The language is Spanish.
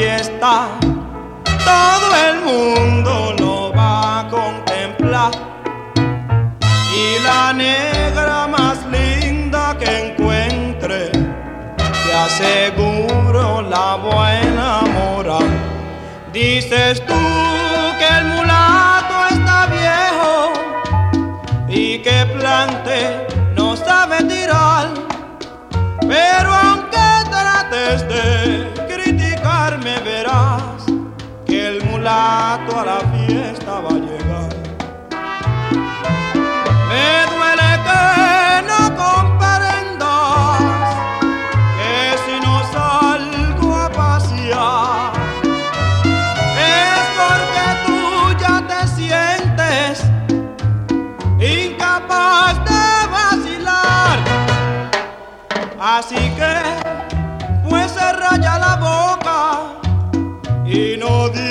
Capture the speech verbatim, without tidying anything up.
fiesta, todo el mundo lo va a contemplar. Y la negra más linda que encuentre, te aseguro la buena moral. Dices tú que el mulato está viejo y que plante no sabe tirar, pero aunque trates de criticarme verás que el mulato a la fiesta va a llegar. Me duele que no comprendas que si no salgo a pasear es porque tú ya te sientes incapaz de vacilar. Así que pues se raya la boca y no digas